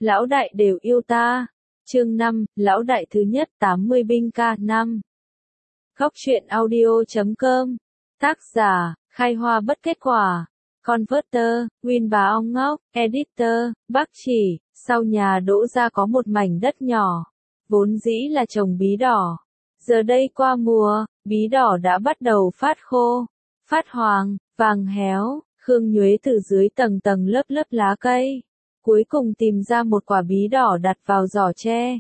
lão đại đều yêu ta. Chương 5, lão đại thứ nhất 80 binh ca 5. Góc truyện audio.com. Tác giả, Khai Hoa Bất Kết Quả. Converter, Win Bà Ong Ngốc, Editor, Bác Chỉ. Sau nhà Đỗ gia có một mảnh đất nhỏ, vốn dĩ là trồng bí đỏ. Giờ đây qua mùa, bí đỏ đã bắt đầu phát khô, phát hoàng, vàng héo. Khương Nhuế từ dưới tầng tầng lớp lớp lá cây, cuối cùng tìm ra một quả bí đỏ đặt vào giỏ tre.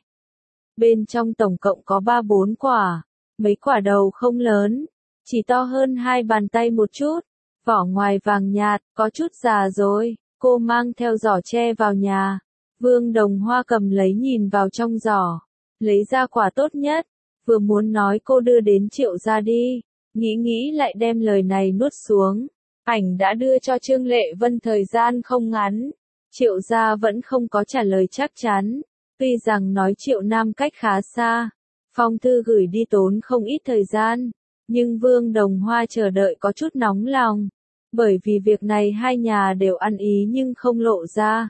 Bên trong tổng cộng có 3-4 quả, mấy quả đầu không lớn, chỉ to hơn 2 bàn tay một chút, vỏ ngoài vàng nhạt, có chút già rồi. Cô mang theo giỏ tre vào nhà, Vương Đồng Hoa cầm lấy nhìn vào trong giỏ, lấy ra quả tốt nhất, vừa muốn nói cô đưa đến Triệu gia đi, nghĩ lại đem lời này nuốt xuống. Ảnh đã đưa cho Trương Lệ Vân thời gian không ngắn, Triệu gia vẫn không có trả lời chắc chắn, tuy rằng nói Triệu Nam cách khá xa, phong thư gửi đi tốn không ít thời gian, nhưng Vương Đồng Hoa chờ đợi có chút nóng lòng, bởi vì việc này hai nhà đều ăn ý nhưng không lộ ra.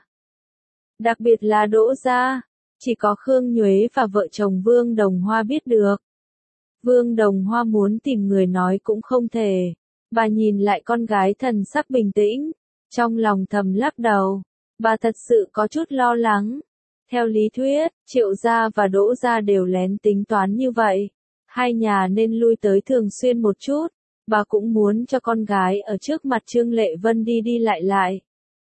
Đặc biệt là Đỗ gia, chỉ có Khương Nhuế và vợ chồng Vương Đồng Hoa biết được. Vương Đồng Hoa muốn tìm người nói cũng không thể. Bà nhìn lại con gái thần sắc bình tĩnh, trong lòng thầm lắc đầu, bà thật sự có chút lo lắng. Theo lý thuyết, Triệu gia và Đỗ gia đều lén tính toán như vậy, hai nhà nên lui tới thường xuyên một chút, bà cũng muốn cho con gái ở trước mặt Trương Lệ Vân đi lại.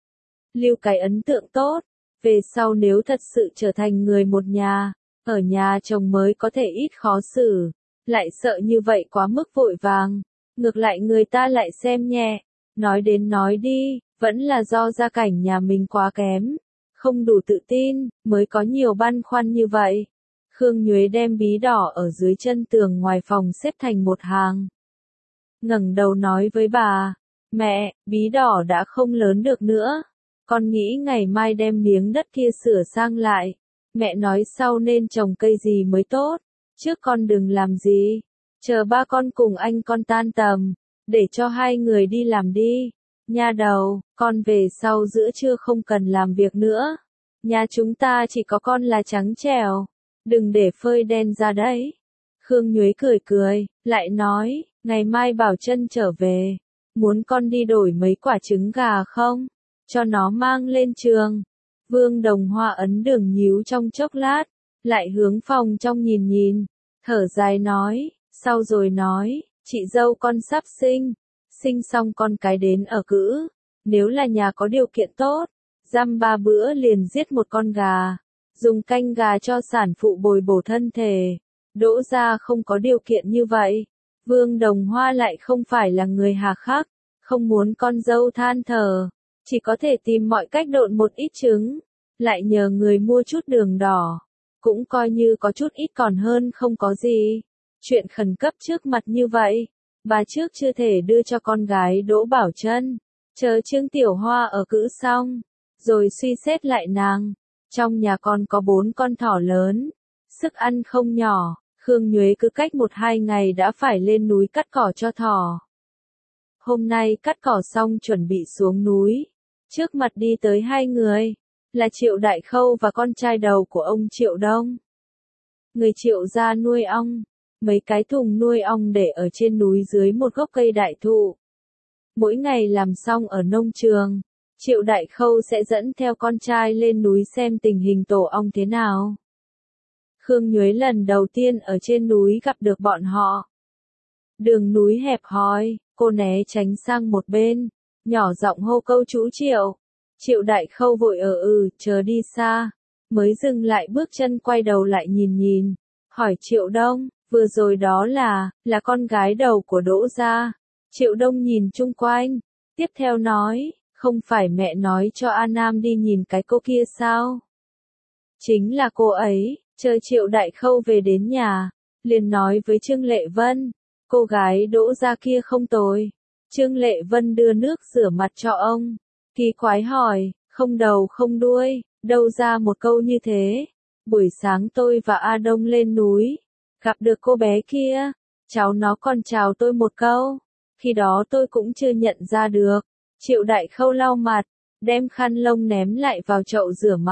Lưu cái ấn tượng tốt, về sau nếu thật sự trở thành người một nhà, ở nhà chồng mới có thể ít khó xử, lại sợ như vậy quá mức vội vàng. Ngược lại người ta lại xem nhẹ, nói đến nói đi, vẫn là do gia cảnh nhà mình quá kém, không đủ tự tin, mới có nhiều băn khoăn như vậy. Khương Nhuế đem bí đỏ ở dưới chân tường ngoài phòng xếp thành một hàng. Ngẩng đầu nói với bà, mẹ, bí đỏ đã không lớn được nữa, con nghĩ ngày mai đem miếng đất kia sửa sang lại. Mẹ nói sau nên trồng cây gì mới tốt, trước con đừng làm gì. Chờ ba con cùng anh con tan tầm, để cho hai người đi làm đi. Nha đầu, con về sau giữa trưa không cần làm việc nữa. Nhà chúng ta chỉ có con là trắng trẻo, đừng để phơi đen ra đấy. Khương Nhuế cười, lại nói, ngày mai Bảo Trân trở về, muốn con đi đổi mấy quả trứng gà không? Cho nó mang lên trường. Vương Đồng Hoa ấn đường nhíu trong chốc lát, lại hướng phòng trong nhìn, thở dài nói. Sau rồi nói, chị dâu con sắp sinh xong con cái đến ở cữ, nếu là nhà có điều kiện tốt, dăm 3 bữa liền giết một con gà, dùng canh gà cho sản phụ bồi bổ thân thể. Đỗ gia không có điều kiện như vậy, Vương Đồng Hoa lại không phải là người hà khắc, không muốn con dâu than thở, chỉ có thể tìm mọi cách độn một ít trứng, lại nhờ người mua chút đường đỏ, cũng coi như có chút ít còn hơn không có gì. Chuyện khẩn cấp trước mặt như vậy, bà trước chưa thể đưa cho con gái Đỗ Bảo Trân, chờ Trương Tiểu Hoa ở cữ xong, rồi suy xét lại nàng. Trong nhà con có 4 con thỏ lớn, sức ăn không nhỏ, Khương Nhuế cứ cách 1-2 ngày đã phải lên núi cắt cỏ cho thỏ. Hôm nay cắt cỏ xong chuẩn bị xuống núi, trước mặt đi tới 2 người, là Triệu Đại Khâu và con trai đầu của ông Triệu Đông. Người Triệu gia nuôi ong. Mấy cái thùng nuôi ong để ở trên núi dưới một gốc cây đại thụ. Mỗi ngày làm xong ở nông trường, Triệu Đại Khâu sẽ dẫn theo con trai lên núi xem tình hình tổ ong thế nào. Khương Nhuế lần đầu tiên ở trên núi gặp được bọn họ. Đường núi hẹp hòi, cô né tránh sang một bên, nhỏ giọng hô câu chú Triệu. Triệu Đại Khâu vội chờ đi xa, mới dừng lại bước chân quay đầu lại nhìn, hỏi Triệu Đông. Vừa rồi đó là con gái đầu của Đỗ gia. Triệu Đông nhìn chung quanh, tiếp theo nói, không phải mẹ nói cho A Nam đi nhìn cái cô kia sao? Chính là cô ấy. Chờ Triệu Đại Khâu về đến nhà, liền nói với Trương Lệ Vân, cô gái Đỗ gia kia không tồi. Trương Lệ Vân đưa nước rửa mặt cho ông, kỳ quái hỏi, không đầu không đuôi, đâu ra một câu như thế. Buổi sáng tôi và A Đông lên núi, gặp được cô bé kia, cháu nó còn chào tôi một câu, khi đó tôi cũng chưa nhận ra được. Triệu Đại Khâu lau mặt, đem khăn lông ném lại vào chậu rửa mặt,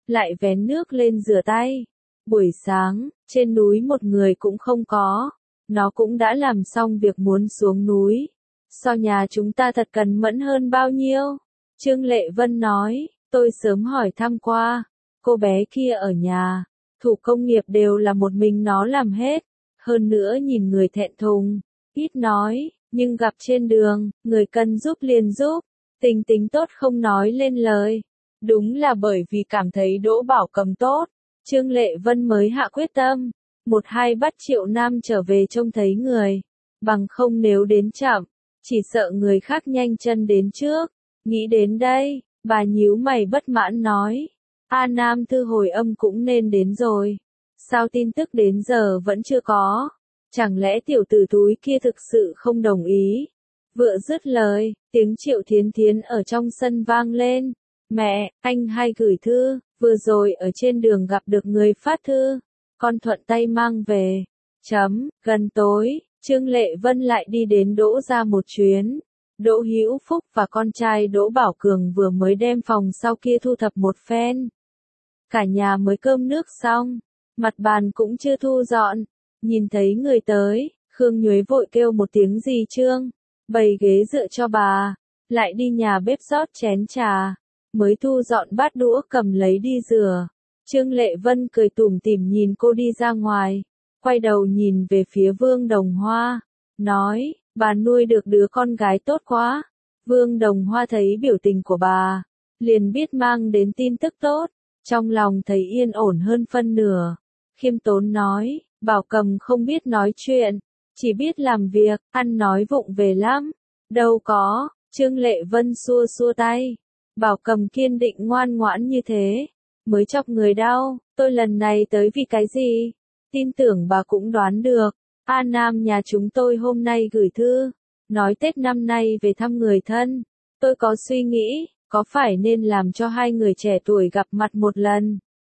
lại vén nước lên rửa tay. Buổi sáng, trên núi một người cũng không có, nó cũng đã làm xong việc muốn xuống núi. So nhà chúng ta thật cần mẫn hơn bao nhiêu? Trương Lệ Vân nói, tôi sớm hỏi thăm qua, cô bé kia ở nhà, thủ công nghiệp đều là một mình nó làm hết, hơn nữa nhìn người thẹn thùng, ít nói, nhưng gặp trên đường, người cần giúp liền giúp, tính tính tốt không nói lên lời. Đúng là bởi vì cảm thấy Đỗ Bảo Cầm tốt, Trương Lệ Vân mới hạ quyết tâm, một hai bắt Triệu Nam trở về trông thấy người, bằng không nếu đến chậm, chỉ sợ người khác nhanh chân đến trước. Nghĩ đến đây, bà nhíu mày bất mãn nói, A Nam thư hồi âm cũng nên đến rồi, sao tin tức đến giờ vẫn chưa có, chẳng lẽ tiểu tử túi kia thực sự không đồng ý? Vừa dứt lời, tiếng Triệu Thiến Thiến ở trong sân vang lên, mẹ, anh hay gửi thư, vừa rồi ở trên đường gặp được người phát thư, con thuận tay mang về. Gần tối, Trương Lệ Vân lại đi đến Đỗ gia một chuyến. Đỗ Hữu Phúc và con trai Đỗ Bảo Cường vừa mới đem phòng sau kia thu thập một phen. Cả nhà mới cơm nước xong, mặt bàn cũng chưa thu dọn. Nhìn thấy người tới, Khương Nhuế vội kêu một tiếng gì Trương, bày ghế dựa cho bà, lại đi nhà bếp rót chén trà, mới thu dọn bát đũa cầm lấy đi rửa. Trương Lệ Vân cười tủm tỉm nhìn cô đi ra ngoài, quay đầu nhìn về phía Vương Đồng Hoa, nói, bà nuôi được đứa con gái tốt quá. Vương Đồng Hoa thấy biểu tình của bà, liền biết mang đến tin tức tốt, trong lòng thấy yên ổn hơn phân nửa. Khiêm tốn nói, Bảo Cầm không biết nói chuyện, chỉ biết làm việc, ăn nói vụng về lắm. Đâu có, Trương Lệ Vân xua xua tay. Bảo Cầm kiên định ngoan ngoãn như thế, mới chọc người đau, tôi lần này tới vì cái gì? Tin tưởng bà cũng đoán được. A Nam nhà chúng tôi hôm nay gửi thư, nói Tết năm nay về thăm người thân. Tôi có suy nghĩ, có phải nên làm cho hai người trẻ tuổi gặp mặt một lần.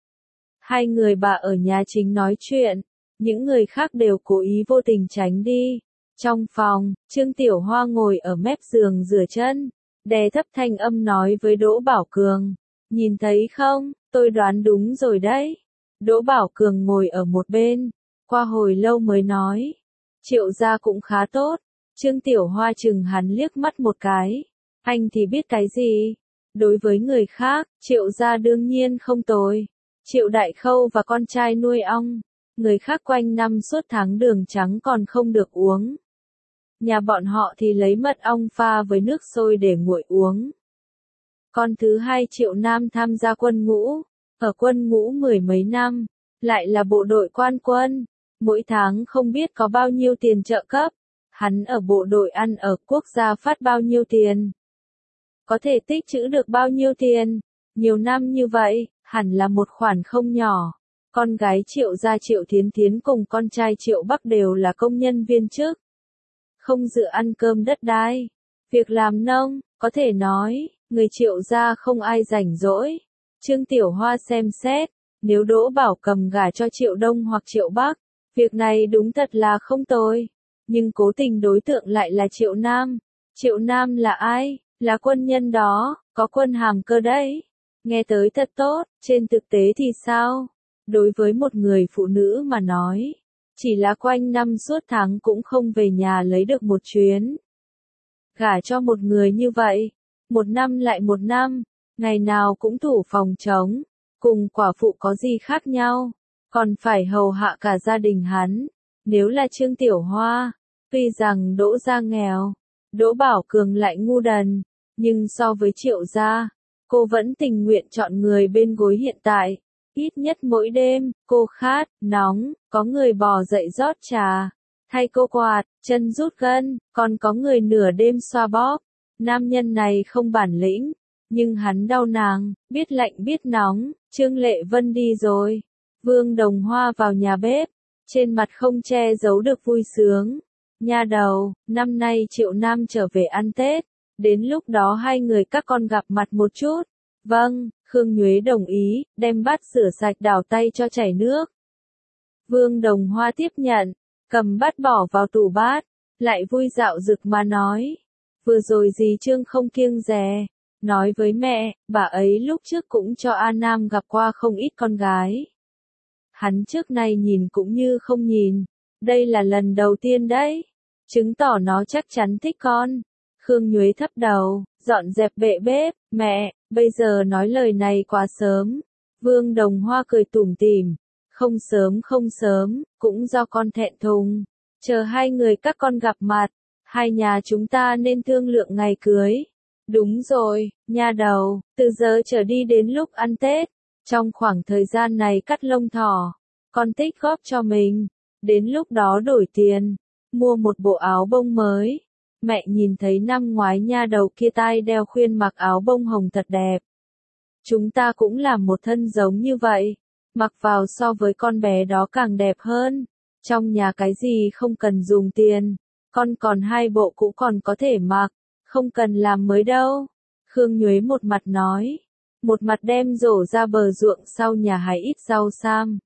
Hai người bà ở nhà chính nói chuyện, những người khác đều cố ý vô tình tránh đi. Trong phòng, Trương Tiểu Hoa ngồi ở mép giường rửa chân, đè thấp thanh âm nói với Đỗ Bảo Cường, nhìn thấy không, tôi đoán đúng rồi đấy. Đỗ Bảo Cường ngồi ở một bên, qua hồi lâu mới nói, Triệu gia cũng khá tốt. Trương Tiểu Hoa chừng hắn liếc mắt một cái, anh thì biết cái gì? Đối với người khác, Triệu gia đương nhiên không tồi. Triệu Đại Khâu và con trai nuôi ong, người khác quanh năm suốt tháng đường trắng còn không được uống. Nhà bọn họ thì lấy mật ong pha với nước sôi để nguội uống. Con thứ hai Triệu Nam tham gia quân ngũ, ở quân ngũ mười mấy năm, lại là bộ đội quan quân, mỗi tháng không biết có bao nhiêu tiền trợ cấp, hắn ở bộ đội ăn ở quốc gia phát bao nhiêu tiền. Có thể tích trữ được bao nhiêu tiền, nhiều năm như vậy, hẳn là một khoản không nhỏ. Con gái Triệu gia Triệu Thiến Thiến cùng con trai Triệu Bắc đều là công nhân viên chức. Không dự ăn cơm đất đai, việc làm nông, có thể nói, người Triệu gia không ai rảnh rỗi. Trương Tiểu Hoa xem xét, nếu Đỗ Bảo Cầm gả cho Triệu Đông hoặc Triệu Bắc, việc này đúng thật là không tồi. Nhưng cố tình đối tượng lại là Triệu Nam. Triệu Nam là ai? Là quân nhân đó, có quân hàm cơ đấy. Nghe tới thật tốt, trên thực tế thì sao? Đối với một người phụ nữ mà nói, chỉ là quanh năm suốt tháng cũng không về nhà lấy được một chuyến. Gả cho một người như vậy, một năm lại một năm, ngày nào cũng thủ phòng trống, cùng quả phụ có gì khác nhau, còn phải hầu hạ cả gia đình hắn. Nếu là Trương Tiểu Hoa, tuy rằng Đỗ gia nghèo, Đỗ Bảo Cường lại ngu đần, nhưng so với Triệu gia, cô vẫn tình nguyện chọn người bên gối hiện tại. Ít nhất mỗi đêm, cô khát, nóng, có người bò dậy rót trà, thay cô quạt, chân rút gân, còn có người nửa đêm xoa bóp. Nam nhân này không bản lĩnh, nhưng hắn đau nàng, biết lạnh biết nóng. Trương Lệ Vân đi rồi. Vương Đồng Hoa vào nhà bếp, trên mặt không che giấu được vui sướng. Nha đầu, năm nay Triệu Nam trở về ăn Tết, đến lúc đó hai người các con gặp mặt một chút. Vâng, Khương Nhuế đồng ý, đem bát rửa sạch đảo tay cho chảy nước. Vương Đồng Hoa tiếp nhận, cầm bát bỏ vào tủ bát, lại vui dạo rực mà nói. Vừa rồi dì Trương không kiêng dè, nói với mẹ, bà ấy lúc trước cũng cho A Nam gặp qua không ít con gái. Hắn trước nay nhìn cũng như không nhìn, đây là lần đầu tiên đấy, chứng tỏ nó chắc chắn thích con. Khương Nhuế thấp đầu, dọn dẹp bệ bếp, mẹ, bây giờ nói lời này quá sớm. Vương Đồng Hoa cười tủm tỉm, không sớm, cũng do con thẹn thùng. Chờ hai người các con gặp mặt, hai nhà chúng ta nên thương lượng ngày cưới. Đúng rồi, nha đầu, từ giờ trở đi đến lúc ăn Tết, trong khoảng thời gian này cắt lông thỏ, con tích góp cho mình, đến lúc đó đổi tiền, mua một bộ áo bông mới. Mẹ nhìn thấy năm ngoái nha đầu kia tai đeo khuyên mặc áo bông hồng thật đẹp. Chúng ta cũng làm một thân giống như vậy, mặc vào so với con bé đó càng đẹp hơn. Trong nhà cái gì không cần dùng tiền, con còn hai bộ cũ còn có thể mặc, không cần làm mới đâu. Khương Nhuế một mặt nói, một mặt đem rổ ra bờ ruộng sau nhà hái ít rau sam.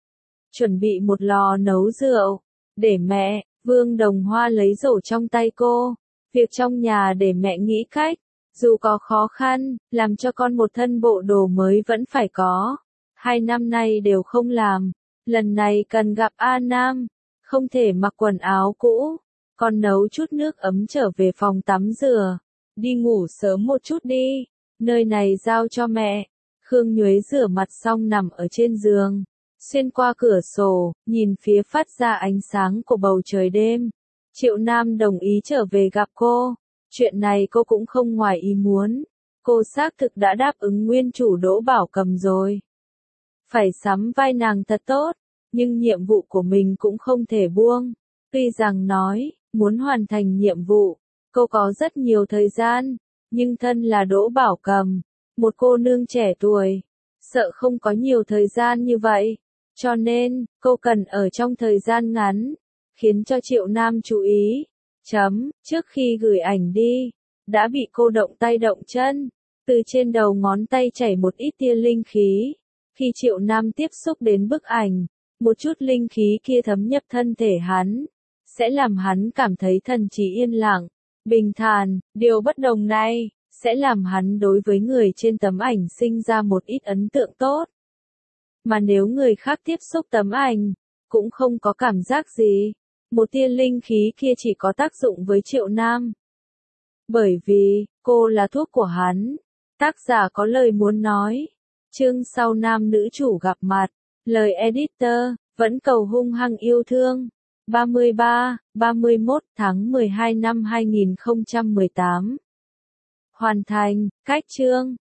Chuẩn bị một lò nấu rượu, để mẹ. Vương Đồng Hoa lấy rổ trong tay cô, việc trong nhà để mẹ nghĩ cách, dù có khó khăn, làm cho con một thân bộ đồ mới vẫn phải có. 2 năm nay đều không làm, lần này cần gặp A Nam, không thể mặc quần áo cũ. Con nấu chút nước ấm trở về phòng tắm rửa, đi ngủ sớm một chút đi, nơi này giao cho mẹ. Khương Nhuế rửa mặt xong nằm ở trên giường, xuyên qua cửa sổ, nhìn phía phát ra ánh sáng của bầu trời đêm. Triệu Nam đồng ý trở về gặp cô, chuyện này cô cũng không ngoài ý muốn, cô xác thực đã đáp ứng nguyên chủ Đỗ Bảo Cầm rồi. Phải sắm vai nàng thật tốt, nhưng nhiệm vụ của mình cũng không thể buông. Tuy rằng nói, muốn hoàn thành nhiệm vụ, cô có rất nhiều thời gian, nhưng thân là Đỗ Bảo Cầm, một cô nương trẻ tuổi, sợ không có nhiều thời gian như vậy. Cho nên, cô cần ở trong thời gian ngắn, khiến cho Triệu Nam chú ý. Trước khi gửi ảnh đi, đã bị cô động tay động chân, từ trên đầu ngón tay chảy một ít tia linh khí. Khi Triệu Nam tiếp xúc đến bức ảnh, một chút linh khí kia thấm nhập thân thể hắn, sẽ làm hắn cảm thấy thần trí yên lặng, bình thản. Điều bất đồng này, sẽ làm hắn đối với người trên tấm ảnh sinh ra một ít ấn tượng tốt. Mà nếu người khác tiếp xúc tấm ảnh, cũng không có cảm giác gì, một tia linh khí kia chỉ có tác dụng với Triệu Nam. Bởi vì, cô là thuốc của hắn. Tác giả có lời muốn nói. Chương sau nam nữ chủ gặp mặt. Lời editor, vẫn cầu hung hăng yêu thương. 31 tháng 12 năm 2018. Hoàn thành, cách chương.